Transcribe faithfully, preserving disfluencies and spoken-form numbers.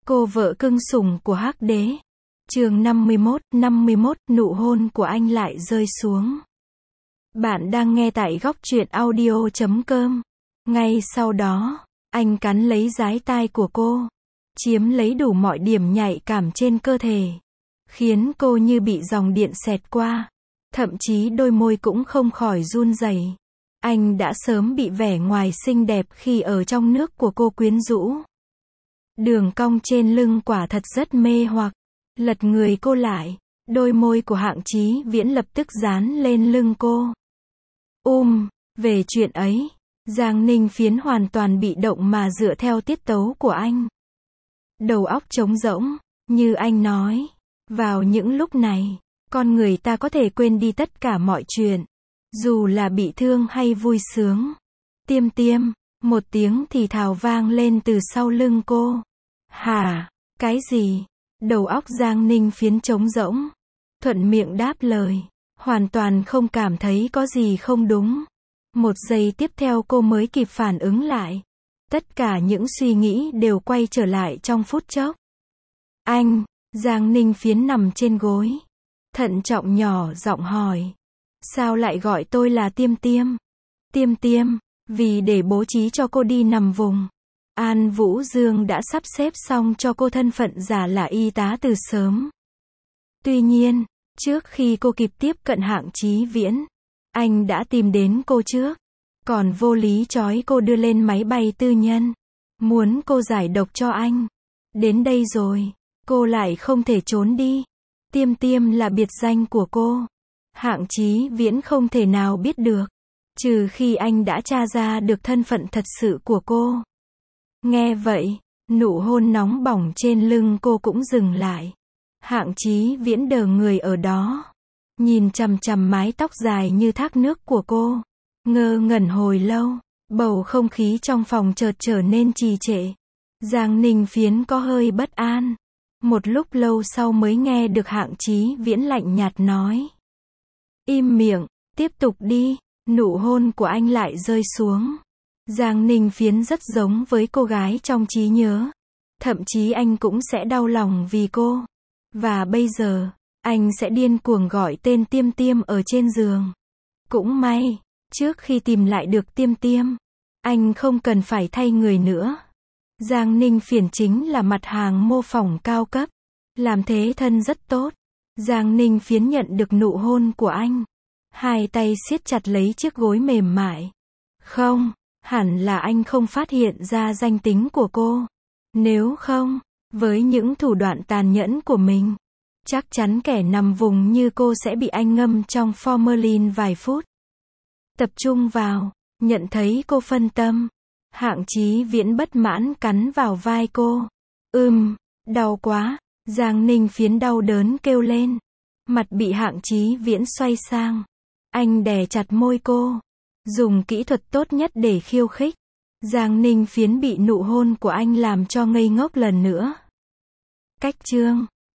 Cô vợ cưng sủng của Hắc Đế. Chương năm mươi mốt, năm mươi mốt, nụ hôn của anh lại rơi xuống. Bạn đang nghe tại góc truyện audio chấm com. Ngay sau đó, anh cắn lấy dái tai của cô, chiếm lấy đủ mọi điểm nhạy cảm trên cơ thể, khiến cô như bị dòng điện xẹt qua, thậm chí đôi môi cũng không khỏi run rẩy. Anh đã sớm bị vẻ ngoài xinh đẹp khi ở trong nước của cô quyến rũ. Đường cong trên lưng quả thật rất mê hoặc. Lật người cô lại, đôi môi của Hạng Chí Viễn lập tức dán lên lưng cô. Um, về chuyện ấy, Giang Ninh Phiến hoàn toàn bị động mà dựa theo tiết tấu của anh. Đầu óc trống rỗng, như anh nói, vào những lúc này, con người ta có thể quên đi tất cả mọi chuyện, dù là bị thương hay vui sướng. Tiêm tiêm, một tiếng thì thào vang lên từ sau lưng cô. Hả, cái gì? Đầu óc Giang Ninh Phiến trống rỗng, thuận miệng đáp lời, hoàn toàn không cảm thấy có gì không đúng. Một giây tiếp theo cô mới kịp phản ứng lại. Tất cả những suy nghĩ đều quay trở lại trong phút chốc. Anh, Giang Ninh Phiến nằm trên gối, thận trọng nhỏ giọng hỏi. Sao lại gọi tôi là Tiêm Tiêm? Tiêm Tiêm, vì để bố trí cho cô đi nằm vùng, An Vũ Dương đã sắp xếp xong cho cô thân phận giả là y tá từ sớm. Tuy nhiên, trước khi cô kịp tiếp cận Hạng Chí Viễn, anh đã tìm đến cô trước, còn vô lý trói cô đưa lên máy bay tư nhân, muốn cô giải độc cho anh. Đến đây rồi, cô lại không thể trốn đi. Tiêm Tiêm là biệt danh của cô. Hạng Chí Viễn không thể nào biết được, trừ khi anh đã tra ra được thân phận thật sự của cô. Nghe vậy, nụ hôn nóng bỏng trên lưng cô cũng dừng lại. Hạng Chí Viễn đờ người ở đó, nhìn chằm chằm mái tóc dài như thác nước của cô, ngơ ngẩn hồi lâu. Bầu không khí trong phòng chợt trở nên trì trệ. Giang Ninh Phiến có hơi bất an. Một lúc lâu sau mới nghe được Hạng Chí Viễn lạnh nhạt nói. Im miệng, tiếp tục đi. Nụ hôn của anh lại rơi xuống. Giang Ninh Phiến rất giống với cô gái trong trí nhớ. Thậm chí anh cũng sẽ đau lòng vì cô. Và bây giờ, anh sẽ điên cuồng gọi tên Tiêm Tiêm ở trên giường. Cũng may, trước khi tìm lại được Tiêm Tiêm, anh không cần phải thay người nữa. Giang Ninh Phiến chính là mặt hàng mô phỏng cao cấp, làm thế thân rất tốt. Giang Ninh Phiến nhận được nụ hôn của anh, hai tay siết chặt lấy chiếc gối mềm mại. Không, hẳn là anh không phát hiện ra danh tính của cô. Nếu không, với những thủ đoạn tàn nhẫn của mình, chắc chắn kẻ nằm vùng như cô sẽ bị anh ngâm trong formalin vài phút. Tập trung vào, nhận thấy cô phân tâm. Hạng Chí Viễn bất mãn cắn vào vai cô. Ừm, đau quá. Giang Ninh Phiến đau đớn kêu lên. Mặt bị Hạng Chí Viễn xoay sang. Anh đè chặt môi cô, dùng kỹ thuật tốt nhất để khiêu khích. Giang Ninh Phiến bị nụ hôn của anh làm cho ngây ngốc lần nữa. Cách chương